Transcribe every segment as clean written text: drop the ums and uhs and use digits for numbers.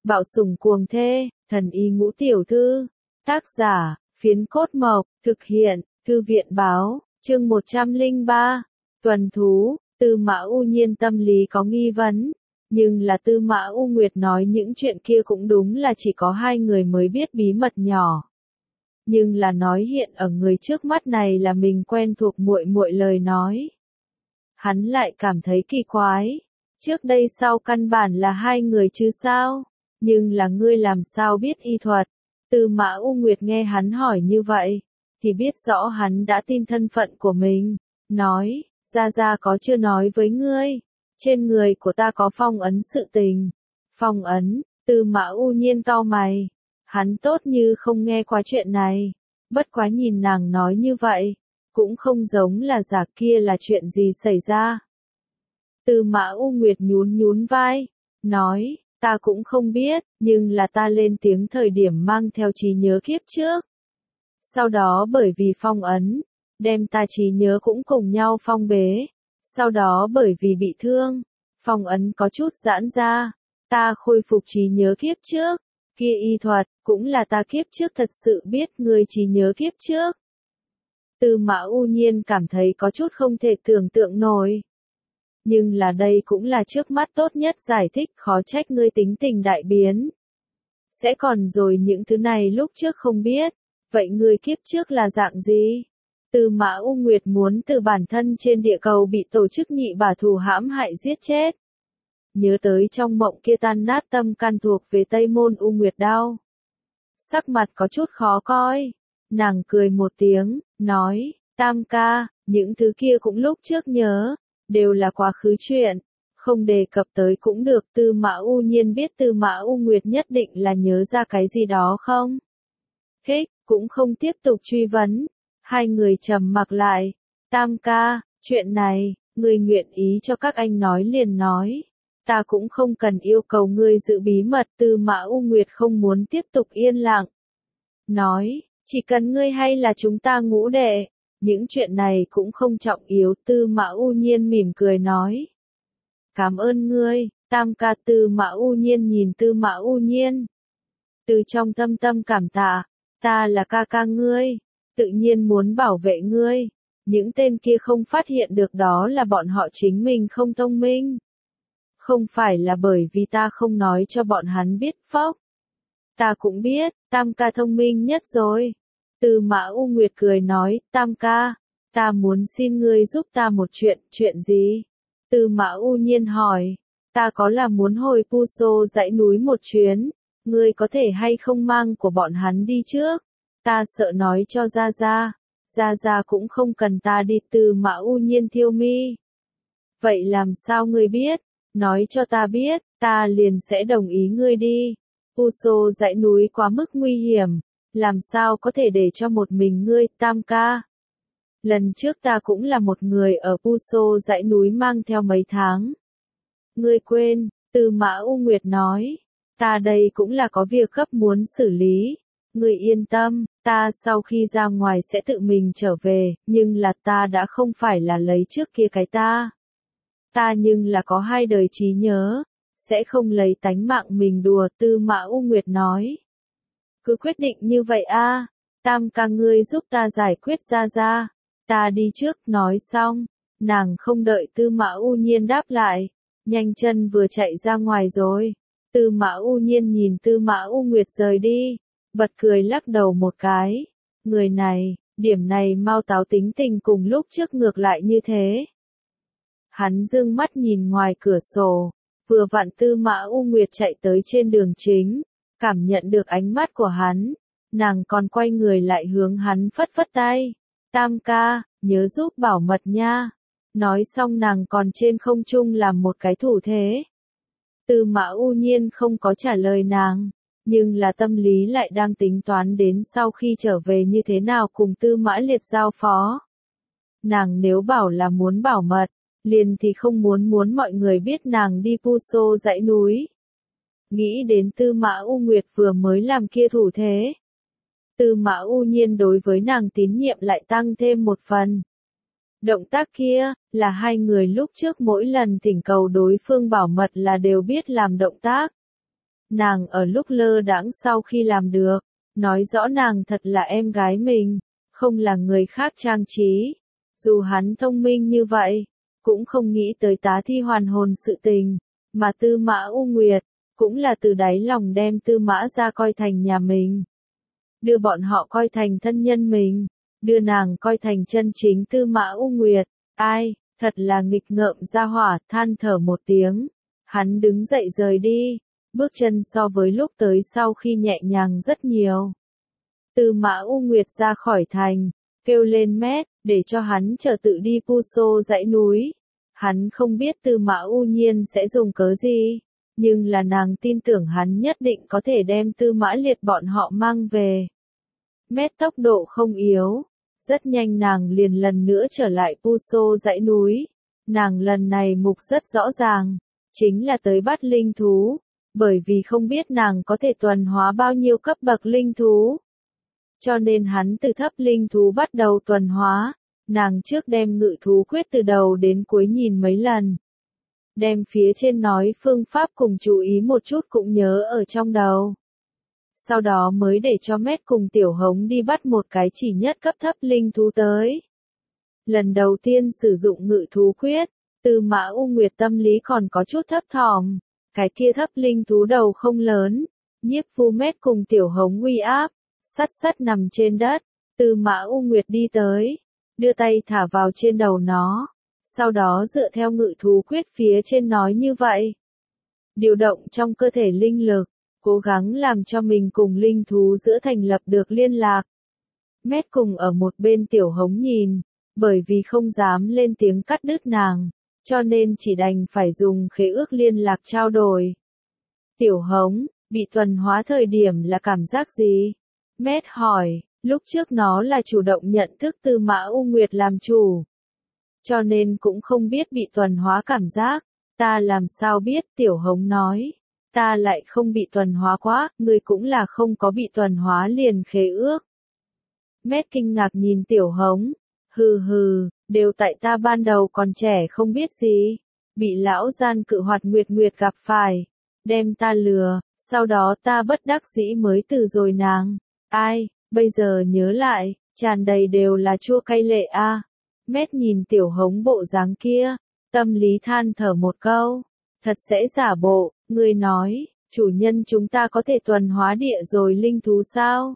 Bạo sủng cuồng thê, thần y ngũ tiểu thư. Tác giả, Phiến Cốt Mộc, thực hiện, Thư viện báo, chương 103. Tuần thú, Tư Mã U Nhiên tâm lý có nghi vấn. Nhưng là Tư Mã U Nguyệt nói những chuyện kia cũng đúng là chỉ có hai người mới biết bí mật nhỏ. Nhưng là nói hiện ở người trước mắt này là mình quen thuộc muội muội lời nói. Hắn lại cảm thấy kỳ quái. Trước đây sau căn bản là hai người chứ sao? Nhưng là ngươi làm sao biết y thuật? Tư Mã U Nguyệt nghe hắn hỏi như vậy, thì biết rõ hắn đã tin thân phận của mình. Nói, Gia có chưa nói với ngươi, trên người của ta có phong ấn sự tình. Phong ấn, Tư Mã U Nhiên cau mày. Hắn tốt như không nghe qua chuyện này. Bất quá nhìn nàng nói như vậy, cũng không giống là giả kia là chuyện gì xảy ra. Tư Mã U Nguyệt nhún vai, nói, ta cũng không biết, nhưng là ta lên tiếng thời điểm mang theo trí nhớ kiếp trước. Sau đó bởi vì phong ấn, đem ta trí nhớ cũng cùng nhau phong bế. Sau đó bởi vì bị thương, phong ấn có chút giãn ra, ta khôi phục trí nhớ kiếp trước. Kia y thuật, cũng là ta kiếp trước thật sự biết ngươi trí nhớ kiếp trước. Tư Mã U Nhiên cảm thấy có chút không thể tưởng tượng nổi. Nhưng là đây cũng là trước mắt tốt nhất giải thích, khó trách ngươi tính tình đại biến. Sẽ còn rồi những thứ này lúc trước không biết, vậy ngươi kiếp trước là dạng gì? Tư Mã U Nguyệt muốn từ bản thân trên địa cầu bị tổ chức nhị bả thù hãm hại giết chết. Nhớ tới trong mộng kia tan nát tâm can thuộc về Tây Môn U Nguyệt đau. Sắc mặt có chút khó coi. Nàng cười một tiếng, nói, Tam ca, những thứ kia cũng lúc trước nhớ, đều là quá khứ chuyện, không đề cập tới cũng được. Tư Mã U Nhiên biết Tư Mã U Nguyệt nhất định là nhớ ra cái gì đó không? Hích, cũng không tiếp tục truy vấn. Hai người trầm mặc lại. Tam ca, chuyện này, người nguyện ý cho các anh nói liền nói. Ta cũng không cần yêu cầu ngươi giữ bí mật. Tư Mã U Nguyệt không muốn tiếp tục yên lặng. Nói, chỉ cần ngươi hay là chúng ta ngũ đệ, những chuyện này cũng không trọng yếu. Tư Mã U Nhiên mỉm cười nói. Cảm ơn ngươi, Tam ca. Tư Mã U Nhiên nhìn Tư Mã U Nhiên. Từ trong tâm cảm tạ, ta là ca ca ngươi, tự nhiên muốn bảo vệ ngươi. Những tên kia không phát hiện được đó là bọn họ chính mình không thông minh. Không phải là bởi vì ta không nói cho bọn hắn biết phốc. Ta cũng biết, Tam ca thông minh nhất rồi. Tư Mã U Nguyệt cười nói, Tam ca, ta muốn xin ngươi giúp ta một chuyện gì? Tư Mã U Nhiên hỏi, ta có là muốn hồi Puso dãy núi một chuyến, ngươi có thể hay không mang của bọn hắn đi trước? Ta sợ nói cho Gia cũng không cần ta đi. Tư Mã U Nhiên thiêu mi. Vậy làm sao ngươi biết? Nói cho ta biết, ta liền sẽ đồng ý ngươi đi. Puso dãy núi quá mức nguy hiểm, làm sao có thể để cho một mình ngươi. Tam ca, lần trước ta cũng là một người ở Puso dãy núi mang theo mấy tháng. Ngươi quên? Tư Mã U Nguyệt nói, ta đây cũng là có việc gấp muốn xử lý. Ngươi yên tâm, ta sau khi ra ngoài sẽ tự mình trở về, nhưng là ta đã không phải là lấy trước kia cái ta. Ta nhưng là có hai đời trí nhớ, sẽ không lấy tánh mạng mình đùa. Tư Mã U Nguyệt nói. Cứ quyết định như vậy a. Tam ca ngươi giúp ta giải quyết Gia. Ta đi trước. Nói xong, nàng không đợi Tư Mã U Nhiên đáp lại, nhanh chân vừa chạy ra ngoài rồi. Tư Mã U Nhiên nhìn Tư Mã U Nguyệt rời đi, bật cười lắc đầu một cái. Người này, điểm này mau táo tính tình cùng lúc trước ngược lại như thế. Hắn dương mắt nhìn ngoài cửa sổ, vừa vặn Tư Mã U Nguyệt chạy tới trên đường chính, cảm nhận được ánh mắt của hắn, nàng còn quay người lại hướng hắn phất phất tay. Tam ca, nhớ giúp bảo mật nha. Nói xong nàng còn trên không trung làm một cái thủ thế. Tư Mã U Nhiên không có trả lời nàng, nhưng là tâm lý lại đang tính toán đến sau khi trở về như thế nào cùng Tư Mã Liệt giao phó. Nàng nếu bảo là muốn bảo mật, liền thì không muốn mọi người biết nàng đi Puso dãy núi. Nghĩ đến Tư Mã U Nguyệt vừa mới làm kia thủ thế, Tư Mã U Nhiên đối với nàng tín nhiệm lại tăng thêm một phần. Động tác kia, là hai người lúc trước mỗi lần thỉnh cầu đối phương bảo mật là đều biết làm động tác. Nàng ở lúc lơ đãng sau khi làm được, nói rõ nàng thật là em gái mình, không là người khác trang trí. Dù hắn thông minh như vậy, cũng không nghĩ tới tá thi hoàn hồn sự tình, mà Tư Mã U Nguyệt, cũng là từ đáy lòng đem Tư Mã ra coi thành nhà mình. Đưa bọn họ coi thành thân nhân mình, đưa nàng coi thành chân chính Tư Mã U Nguyệt. Ai, thật là nghịch ngợm ra hỏa, than thở một tiếng. Hắn đứng dậy rời đi, bước chân so với lúc tới sau khi nhẹ nhàng rất nhiều. Tư Mã U Nguyệt ra khỏi thành, kêu lên Mét, để cho hắn chờ tự đi Puso dãy núi. Hắn không biết Tư Mã U Nhiên sẽ dùng cớ gì, nhưng là nàng tin tưởng hắn nhất định có thể đem Tư Mã Liệt bọn họ mang về. Mét tốc độ không yếu, rất nhanh nàng liền lần nữa trở lại Puso dãy núi. Nàng lần này mục rất rõ ràng, chính là tới bắt linh thú, bởi vì không biết nàng có thể tuần hóa bao nhiêu cấp bậc linh thú. Cho nên hắn từ thấp linh thú bắt đầu tuần hóa, nàng trước đem ngự thú quyết từ đầu đến cuối nhìn mấy lần. Đem phía trên nói phương pháp cùng chú ý một chút cũng nhớ ở trong đầu. Sau đó mới để cho Mét cùng Tiểu Hống đi bắt một cái chỉ nhất cấp thấp linh thú tới. Lần đầu tiên sử dụng ngự thú quyết, Tư Mã U Nguyệt tâm lý còn có chút thấp thỏm, cái kia thấp linh thú đầu không lớn, nhiếp phu Mét cùng Tiểu Hống uy áp, sắt nằm trên đất, Tư Mã U Nguyệt đi tới, đưa tay thả vào trên đầu nó, sau đó dựa theo ngự thú quyết phía trên nói như vậy. Điều động trong cơ thể linh lực, cố gắng làm cho mình cùng linh thú giữa thành lập được liên lạc. Mét cùng ở một bên Tiểu Hống nhìn, bởi vì không dám lên tiếng cắt đứt nàng, cho nên chỉ đành phải dùng khế ước liên lạc trao đổi. Tiểu Hống, bị tuần hóa thời điểm là cảm giác gì? Mét hỏi, lúc trước nó là chủ động nhận thức Tư Mã U Nguyệt làm chủ. Cho nên cũng không biết bị tuần hóa cảm giác, ta làm sao biết, Tiểu Hống nói. Ta lại không bị tuần hóa quá, người cũng là không có bị tuần hóa liền khế ước. Mét kinh ngạc nhìn Tiểu Hống, hừ, đều tại ta ban đầu còn trẻ không biết gì, bị lão gian cự hoạt Nguyệt gặp phải, đem ta lừa, sau đó ta bất đắc dĩ mới từ rồi nàng. Ai, bây giờ nhớ lại, tràn đầy đều là chua cay lệ a. Mét nhìn Tiểu Hống bộ dáng kia, tâm lý than thở một câu, thật sẽ giả bộ, người nói, chủ nhân chúng ta có thể tuần hóa địa rồi linh thú sao?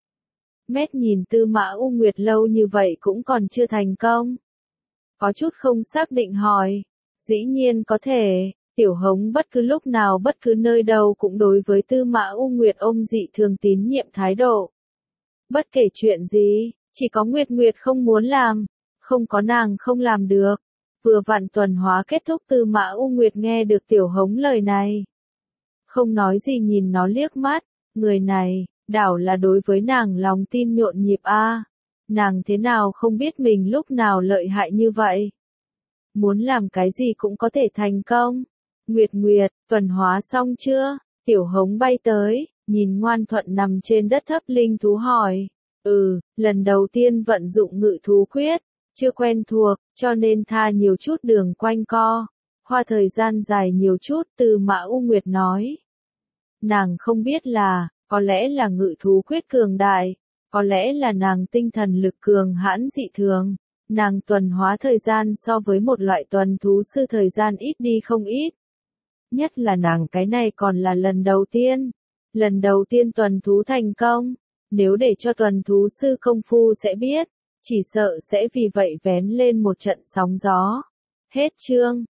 Mét nhìn Tư Mã U Nguyệt lâu như vậy cũng còn chưa thành công. Có chút không xác định hỏi, dĩ nhiên có thể, Tiểu Hống bất cứ lúc nào bất cứ nơi đâu cũng đối với Tư Mã U Nguyệt ôm dị thường tín nhiệm thái độ. Bất kể chuyện gì, chỉ có Nguyệt không muốn làm, không có nàng không làm được. Vừa vặn tuần hóa kết thúc Tư Mã U Nguyệt nghe được Tiểu Hống lời này. Không nói gì nhìn nó liếc mắt, người này, đảo là đối với nàng lòng tin nhộn nhịp a. Nàng thế nào không biết mình lúc nào lợi hại như vậy. Muốn làm cái gì cũng có thể thành công. Nguyệt, tuần hóa xong chưa? Tiểu Hống bay tới, nhìn ngoan thuận nằm trên đất thấp linh thú hỏi. Lần đầu tiên vận dụng ngự thú quyết, chưa quen thuộc, cho nên tha nhiều chút đường quanh co. Hoa thời gian dài nhiều chút, Tư Mã U Nguyệt nói. Nàng không biết là, có lẽ là ngự thú quyết cường đại, có lẽ là nàng tinh thần lực cường hãn dị thường. Nàng tuần hóa thời gian so với một loại tuần thú sư thời gian ít đi không ít. Nhất là nàng cái này còn là lần đầu tiên. Lần đầu tiên tuần thú thành công. Nếu để cho tuần thú sư công phu sẽ biết, chỉ sợ sẽ vì vậy vén lên một trận sóng gió. Hết chương.